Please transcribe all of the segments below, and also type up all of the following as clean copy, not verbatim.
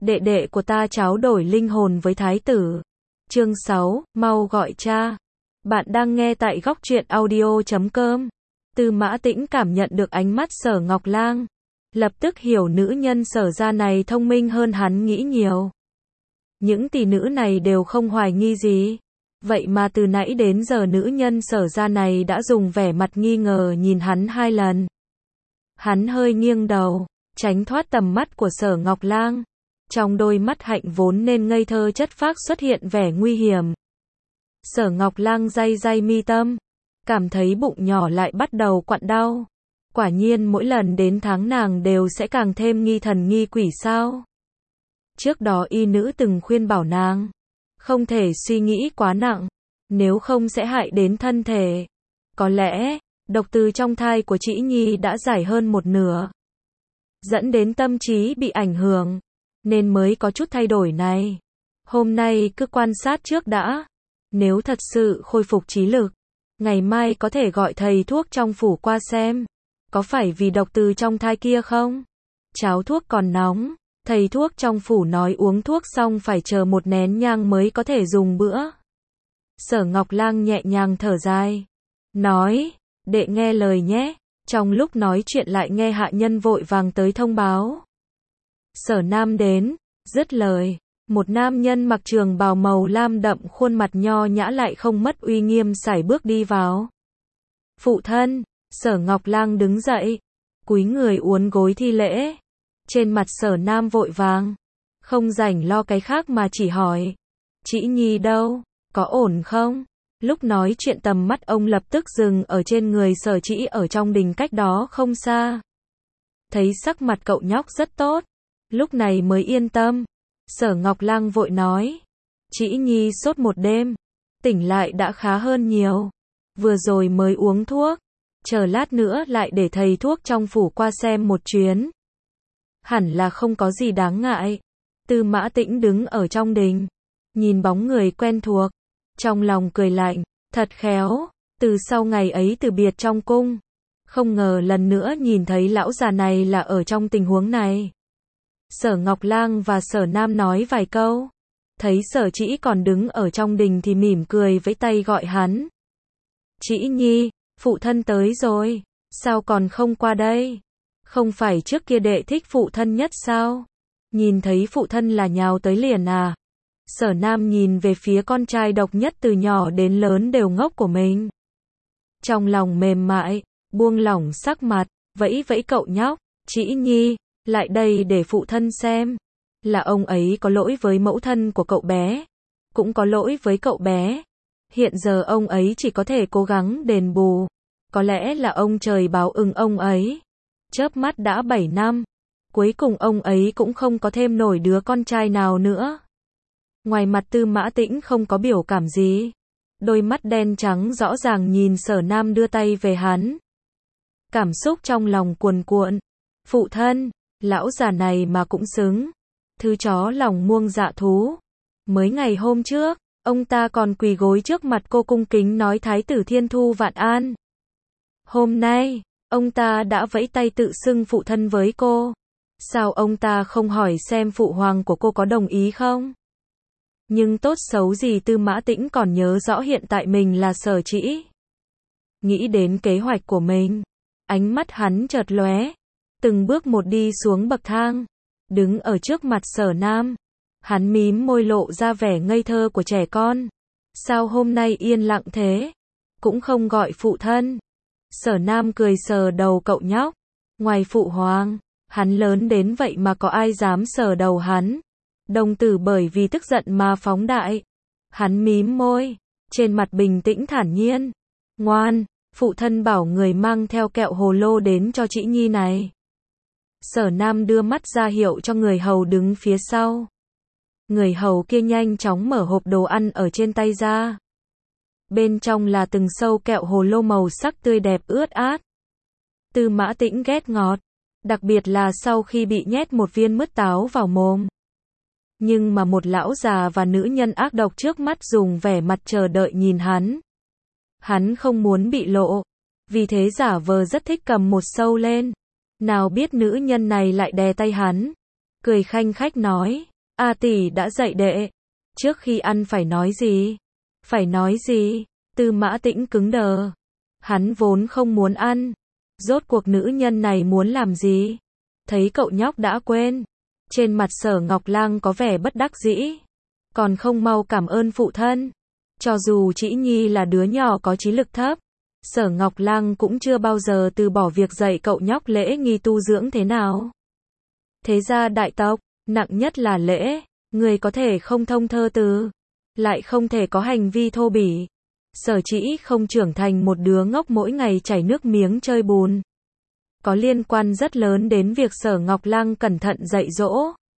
đệ đệ của ta tráo đổi linh hồn với thái tử. Chương 6, mau gọi cha. Bạn đang nghe tại góc truyện audio.com. Tư Mã Tĩnh cảm nhận được ánh mắt Sở Ngọc Lang. Lập tức hiểu nữ nhân Sở gia này thông minh hơn hắn nghĩ nhiều. Những tỷ nữ này đều không hoài nghi gì. Vậy mà từ nãy đến giờ nữ nhân Sở gia này đã dùng vẻ mặt nghi ngờ nhìn hắn 2 lần. Hắn hơi nghiêng đầu, tránh thoát tầm mắt của Sở Ngọc Lang. Trong đôi mắt hạnh vốn nên ngây thơ chất phác xuất hiện vẻ nguy hiểm. Sở Ngọc Lang day day mi tâm, cảm thấy bụng nhỏ lại bắt đầu quặn đau. Quả nhiên mỗi lần đến tháng nàng đều sẽ càng thêm nghi thần nghi quỷ sao. Trước đó y nữ từng khuyên bảo nàng, không thể suy nghĩ quá nặng, nếu không sẽ hại đến thân thể. Có lẽ, độc từ trong thai của Trĩ Nhi đã giải hơn 1/2, dẫn đến tâm trí bị ảnh hưởng, nên mới có chút thay đổi này. Hôm nay cứ quan sát trước đã, nếu thật sự khôi phục trí lực, ngày mai có thể gọi thầy thuốc trong phủ qua xem, có phải vì độc từ trong thai kia không? Cháo thuốc còn nóng, thầy thuốc trong phủ nói uống thuốc xong phải chờ 1 nén nhang mới có thể dùng bữa. Sở Ngọc Lang nhẹ nhàng thở dài, nói, đệ nghe lời nhé. Trong lúc nói chuyện lại nghe hạ nhân vội vàng tới thông báo. Sở Nam đến, dứt lời, một nam nhân mặc trường bào màu lam đậm khuôn mặt nho nhã lại không mất uy nghiêm sải bước đi vào. Phụ thân, Sở Ngọc Lang đứng dậy, cúi người uốn gối thi lễ. Trên mặt Sở Nam vội vàng, không rảnh lo cái khác mà chỉ hỏi, Trĩ Nhi đâu, có ổn không? Lúc nói chuyện tầm mắt ông lập tức dừng ở trên người Sở Trĩ ở trong đình cách đó không xa. Thấy sắc mặt cậu nhóc rất tốt, lúc này mới yên tâm. Sở Ngọc Lang vội nói, Trĩ Nhi sốt 1 đêm, tỉnh lại đã khá hơn nhiều. Vừa rồi mới uống thuốc, chờ lát nữa lại để thầy thuốc trong phủ qua xem một chuyến. Hẳn là không có gì đáng ngại. Tư Mã Tĩnh đứng ở trong đình, nhìn bóng người quen thuộc, trong lòng cười lạnh, thật khéo, từ sau ngày ấy từ biệt trong cung, không ngờ lần nữa nhìn thấy lão già này là ở trong tình huống này. Sở Ngọc Lang và Sở Nam nói vài câu, thấy Sở Trĩ còn đứng ở trong đình thì mỉm cười vẫy tay gọi hắn. Trĩ Nhi, phụ thân tới rồi, sao còn không qua đây? Không phải trước kia đệ thích phụ thân nhất sao? Nhìn thấy phụ thân là nhào tới liền à? Sở Nam nhìn về phía con trai độc nhất từ nhỏ đến lớn đều ngốc của mình. Trong lòng mềm mại, buông lỏng sắc mặt, vẫy vẫy cậu nhóc, Trĩ Nhi, lại đây để phụ thân xem. Là ông ấy có lỗi với mẫu thân của cậu bé, cũng có lỗi với cậu bé. Hiện giờ ông ấy chỉ có thể cố gắng đền bù. Có lẽ là ông trời báo ứng ông ấy. Chớp mắt đã 7 năm, cuối cùng ông ấy cũng không có thêm nổi đứa con trai nào nữa. Ngoài mặt Tư Mã Tĩnh không có biểu cảm gì, đôi mắt đen trắng rõ ràng nhìn Sở Nam đưa tay về hắn. Cảm xúc trong lòng cuồn cuộn. Phụ thân, lão già này mà cũng xứng. Thứ chó lòng muông dạ thú. Mới ngày hôm trước, ông ta còn quỳ gối trước mặt cô cung kính nói Thái tử Thiên Thu vạn an. Hôm nay, ông ta đã vẫy tay tự xưng phụ thân với cô. Sao ông ta không hỏi xem phụ hoàng của cô có đồng ý không? Nhưng tốt xấu gì Tư Mã Tĩnh còn nhớ rõ hiện tại mình là Sở Trĩ. Nghĩ đến kế hoạch của mình, ánh mắt hắn chợt lóe, từng bước một đi xuống bậc thang, đứng ở trước mặt Sở Nam. Hắn mím môi lộ ra vẻ ngây thơ của trẻ con. Sao hôm nay yên lặng thế? Cũng không gọi phụ thân. Sở Nam cười sờ đầu cậu nhóc. Ngoài phụ hoàng, hắn lớn đến vậy mà có ai dám sờ đầu hắn. Đồng tử bởi vì tức giận mà phóng đại. Hắn mím môi, trên mặt bình tĩnh thản nhiên. Ngoan, phụ thân bảo người mang theo kẹo hồ lô đến cho Trĩ Nhi này. Sở Nam đưa mắt ra hiệu cho người hầu đứng phía sau. Người hầu kia nhanh chóng mở hộp đồ ăn ở trên tay ra. Bên trong là từng sâu kẹo hồ lô màu sắc tươi đẹp ướt át. Tư Mã Tĩnh ghét ngọt, đặc biệt là sau khi bị nhét một viên mứt táo vào mồm. Nhưng mà một lão già và nữ nhân ác độc trước mắt dùng vẻ mặt chờ đợi nhìn hắn. Hắn không muốn bị lộ, vì thế giả vờ rất thích cầm một sâu lên. Nào biết nữ nhân này lại đè tay hắn, cười khanh khách nói, A tỷ đã dạy đệ. Trước khi ăn phải nói gì? Phải nói gì? Tư Mã Tĩnh cứng đờ. Hắn vốn không muốn ăn. Rốt cuộc nữ nhân này muốn làm gì? Thấy cậu nhóc đã quên. Trên mặt Sở Ngọc Lang có vẻ bất đắc dĩ. Còn không mau cảm ơn phụ thân. Cho dù Trĩ Nhi là đứa nhỏ có trí lực thấp, Sở Ngọc Lang cũng chưa bao giờ từ bỏ việc dạy cậu nhóc lễ nghi tu dưỡng thế nào. Thế gia đại tộc, nặng nhất là lễ, người có thể không thông thơ từ, lại không thể có hành vi thô bỉ. Sở Trĩ không trưởng thành một đứa ngốc mỗi ngày chảy nước miếng chơi bùn. Có liên quan rất lớn đến việc Sở Ngọc Lang cẩn thận dạy dỗ.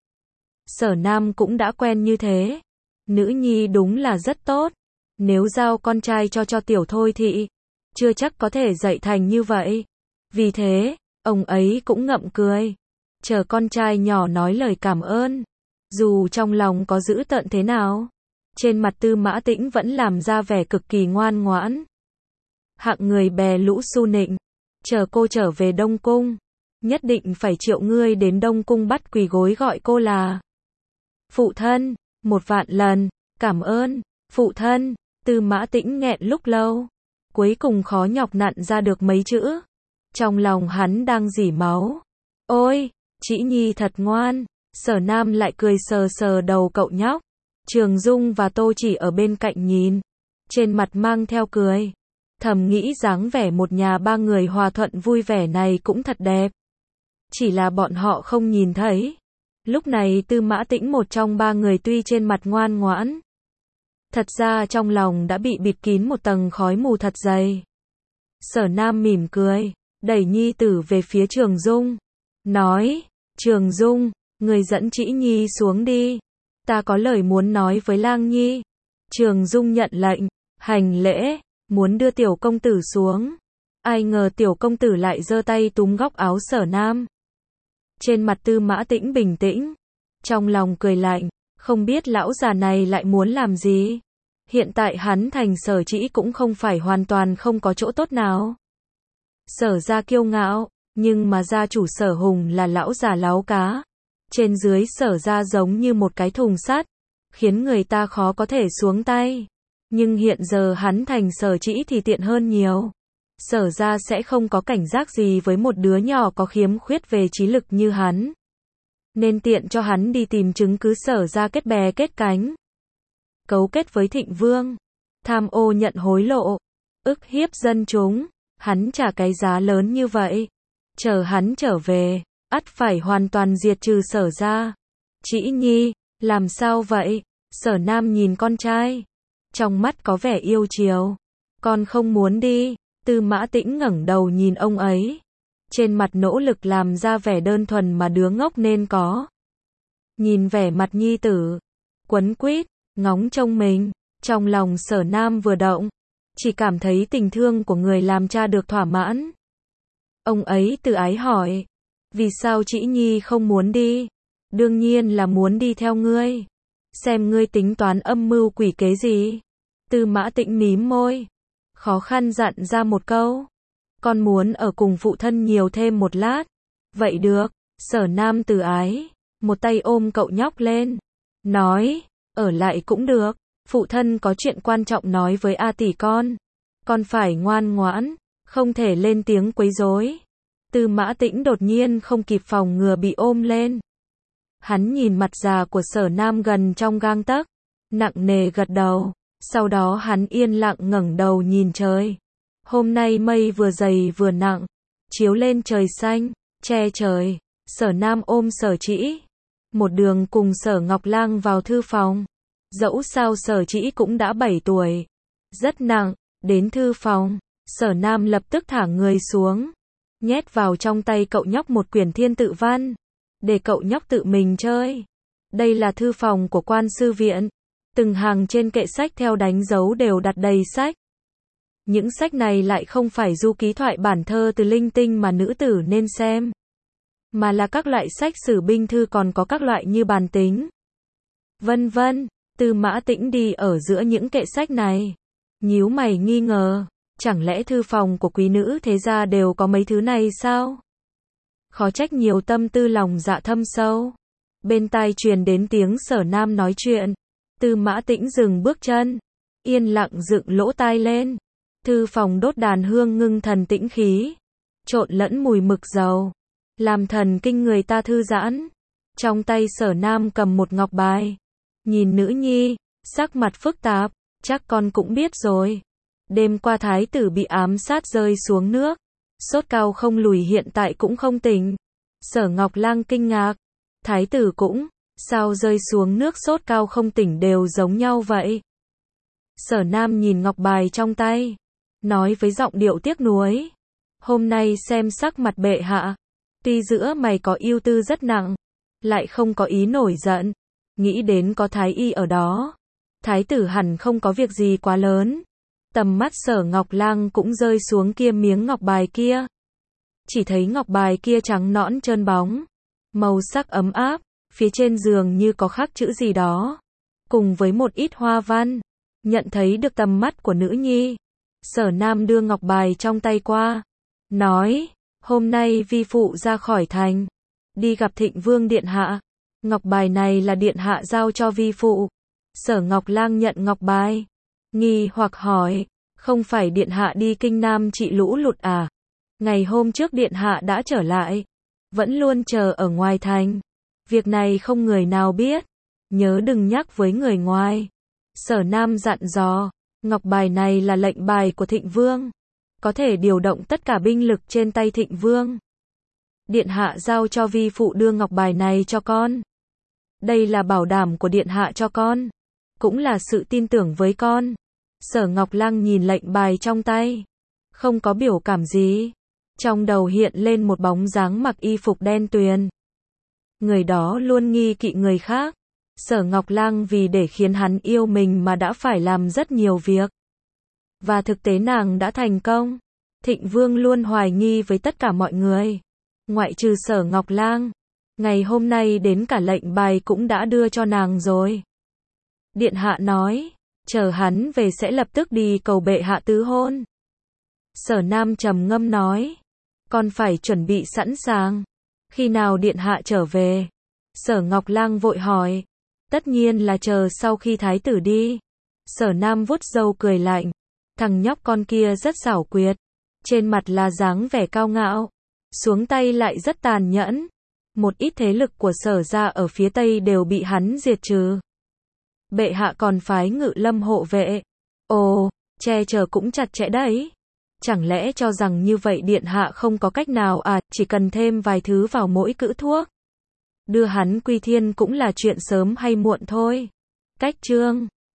Sở Nam cũng đã quen như thế. Nữ nhi đúng là rất tốt. Nếu giao con trai cho Tiểu Thôi Thị, chưa chắc có thể dạy thành như vậy. Vì thế, ông ấy cũng ngậm cười. Chờ con trai nhỏ nói lời cảm ơn. Dù trong lòng có dữ tợn thế nào, trên mặt Tư Mã Tĩnh vẫn làm ra vẻ cực kỳ ngoan ngoãn. Hạng người bè lũ su nịnh. Chờ cô trở về Đông Cung, nhất định phải triệu ngươi đến Đông Cung bắt quỳ gối gọi cô là phụ thân, 1.000.000 lần, cảm ơn, phụ thân. Tư Mã Tĩnh nghẹn lúc lâu, cuối cùng khó nhọc nặn ra được mấy chữ. Trong lòng hắn đang rỉ máu. Ôi, Trĩ Nhi thật ngoan. Sở Nam lại cười sờ sờ đầu cậu nhóc. Trường Dung và Tô Chỉ ở bên cạnh nhìn, trên mặt mang theo cười. Thầm nghĩ dáng vẻ một nhà ba người hòa thuận vui vẻ này cũng thật đẹp. Chỉ là bọn họ không nhìn thấy. Lúc này Tư Mã Tĩnh một trong ba người tuy trên mặt ngoan ngoãn, thật ra trong lòng đã bị bịt kín một tầng khói mù thật dày. Sở Nam mỉm cười, đẩy nhi tử về phía Trường Dung. Nói, Trường Dung, người dẫn Trĩ Nhi xuống đi. Ta có lời muốn nói với Lang Nhi. Trường Dung nhận lệnh, hành lễ, muốn đưa tiểu công tử xuống. Ai ngờ tiểu công tử lại giơ tay túm góc áo Sở Nam. Trên mặt Tư Mã Tĩnh bình tĩnh, trong lòng cười lạnh, không biết lão già này lại muốn làm gì. Hiện tại hắn thành Sở Trĩ cũng không phải hoàn toàn không có chỗ tốt nào. Sở gia kiêu ngạo, nhưng mà gia chủ Sở Hùng là lão già láo cá. Trên dưới Sở gia giống như một cái thùng sắt, khiến người ta khó có thể xuống tay. Nhưng hiện giờ hắn thành Sở Trĩ thì tiện hơn nhiều. Sở gia sẽ không có cảnh giác gì với một đứa nhỏ có khiếm khuyết về trí lực như hắn. Nên tiện cho hắn đi tìm chứng cứ Sở gia kết bè kết cánh. Cấu kết với Thịnh Vương, tham ô nhận hối lộ, ức hiếp dân chúng, hắn trả cái giá lớn như vậy. Chờ hắn trở về, ắt phải hoàn toàn diệt trừ Sở gia. Trĩ Nhi, làm sao vậy? Sở Nam nhìn con trai, trong mắt có vẻ yêu chiều. Con không muốn đi. Tư Mã Tĩnh ngẩng đầu nhìn ông ấy, trên mặt nỗ lực làm ra vẻ đơn thuần mà đứa ngốc nên có. Nhìn vẻ mặt nhi tử, quấn quýt, ngóng trông mình, trong lòng Sở Nam vừa động, chỉ cảm thấy tình thương của người làm cha được thỏa mãn. Ông ấy từ ái hỏi, vì sao Trĩ Nhi không muốn đi? Đương nhiên là muốn đi theo ngươi. Xem ngươi tính toán âm mưu quỷ kế gì? Tư Mã Tĩnh mím môi, khó khăn dặn ra một câu. Con muốn ở cùng phụ thân nhiều thêm một lát. Vậy được. Sở Nam từ ái, một tay ôm cậu nhóc lên, nói, ở lại cũng được. Phụ thân có chuyện quan trọng nói với A tỷ con. Con phải ngoan ngoãn, không thể lên tiếng quấy rối. Tư Mã Tĩnh đột nhiên không kịp phòng ngừa bị ôm lên. Hắn nhìn mặt già của Sở Nam gần trong gang tấc, nặng nề gật đầu. Sau đó hắn yên lặng ngẩng đầu nhìn trời. Hôm nay mây vừa dày vừa nặng, chiếu lên trời xanh, che trời. Sở Nam ôm Sở Trĩ, một đường cùng Sở Ngọc Lang vào thư phòng. Dẫu sao Sở Trĩ cũng đã 7 tuổi, rất nặng. Đến thư phòng, Sở Nam lập tức thả người xuống, nhét vào trong tay cậu nhóc một quyển thiên tự văn, để cậu nhóc tự mình chơi. Đây là thư phòng của quan sư viện. Từng hàng trên kệ sách theo đánh dấu đều đặt đầy sách. Những sách này lại không phải du ký thoại bản thơ từ linh tinh mà nữ tử nên xem, mà là các loại sách sử binh thư, còn có các loại như bàn tính, vân vân. Tư Mã Tĩnh đi ở giữa những kệ sách này, nhíu mày nghi ngờ, chẳng lẽ thư phòng của quý nữ thế gia đều có mấy thứ này sao? Khó trách nhiều tâm tư lòng dạ thâm sâu. Bên tai truyền đến tiếng Sở Nam nói chuyện. Tư Mã Tĩnh dừng bước chân, yên lặng dựng lỗ tai lên. Thư phòng đốt đàn hương ngưng thần tĩnh khí, trộn lẫn mùi mực dầu, làm thần kinh người ta thư giãn. Trong tay Sở Nam cầm một ngọc bài, nhìn nữ nhi, sắc mặt phức tạp, chắc con cũng biết rồi. Đêm qua thái tử bị ám sát rơi xuống nước, sốt cao không lùi hiện tại cũng không tỉnh. Sở Ngọc Lang kinh ngạc, thái tử cũng, sao rơi xuống nước sốt cao không tỉnh đều giống nhau vậy? Sở Nam nhìn ngọc bài trong tay, nói với giọng điệu tiếc nuối, hôm nay xem sắc mặt bệ hạ, tuy giữa mày có ưu tư rất nặng, lại không có ý nổi giận, nghĩ đến có thái y ở đó, thái tử hẳn không có việc gì quá lớn. Tầm mắt Sở Ngọc Lang cũng rơi xuống kia miếng ngọc bài kia. Chỉ thấy ngọc bài kia trắng nõn trơn bóng, màu sắc ấm áp, phía trên giường như có khắc chữ gì đó, cùng với một ít hoa văn. Nhận thấy được tầm mắt của nữ nhi, Sở Nam đưa ngọc bài trong tay qua, nói, hôm nay vi phụ ra khỏi thành, đi gặp Thịnh Vương điện hạ, ngọc bài này là điện hạ giao cho vi phụ. Sở Ngọc Lang nhận ngọc bài, nghi hoặc hỏi, không phải điện hạ đi Kinh Nam trị lũ lụt à? Ngày hôm trước điện hạ đã trở lại, vẫn luôn chờ ở ngoài thành. Việc này không người nào biết, nhớ đừng nhắc với người ngoài. Sở Nam dặn dò, ngọc bài này là lệnh bài của Thịnh Vương, có thể điều động tất cả binh lực trên tay Thịnh Vương. Điện hạ giao cho vi phụ đưa ngọc bài này cho con. Đây là bảo đảm của điện hạ cho con, cũng là sự tin tưởng với con. Sở Ngọc Lang nhìn lệnh bài trong tay, không có biểu cảm gì. Trong đầu hiện lên một bóng dáng mặc y phục đen tuyền. Người đó luôn nghi kỵ người khác. Sở Ngọc Lang vì để khiến hắn yêu mình mà đã phải làm rất nhiều việc. Và thực tế nàng đã thành công. Thịnh Vương luôn hoài nghi với tất cả mọi người, ngoại trừ Sở Ngọc Lang. Ngày hôm nay đến cả lệnh bài cũng đã đưa cho nàng rồi. Điện hạ nói, chờ hắn về sẽ lập tức đi cầu bệ hạ tứ hôn. Sở Nam trầm ngâm nói, con phải chuẩn bị sẵn sàng. Khi nào điện hạ trở về? Sở Ngọc Lang vội hỏi. Tất nhiên là chờ sau khi thái tử đi. Sở Nam vuốt râu cười lạnh. Thằng nhóc con kia rất xảo quyệt, trên mặt là dáng vẻ cao ngạo, xuống tay lại rất tàn nhẫn. Một ít thế lực của Sở gia ở phía Tây đều bị hắn diệt trừ. Bệ hạ còn phái Ngự Lâm hộ vệ. Ồ, che chở cũng chặt chẽ đấy. Chẳng lẽ cho rằng như vậy điện hạ không có cách nào à, chỉ cần thêm vài thứ vào mỗi cữ thuốc. Đưa hắn quy thiên cũng là chuyện sớm hay muộn thôi. Cách chương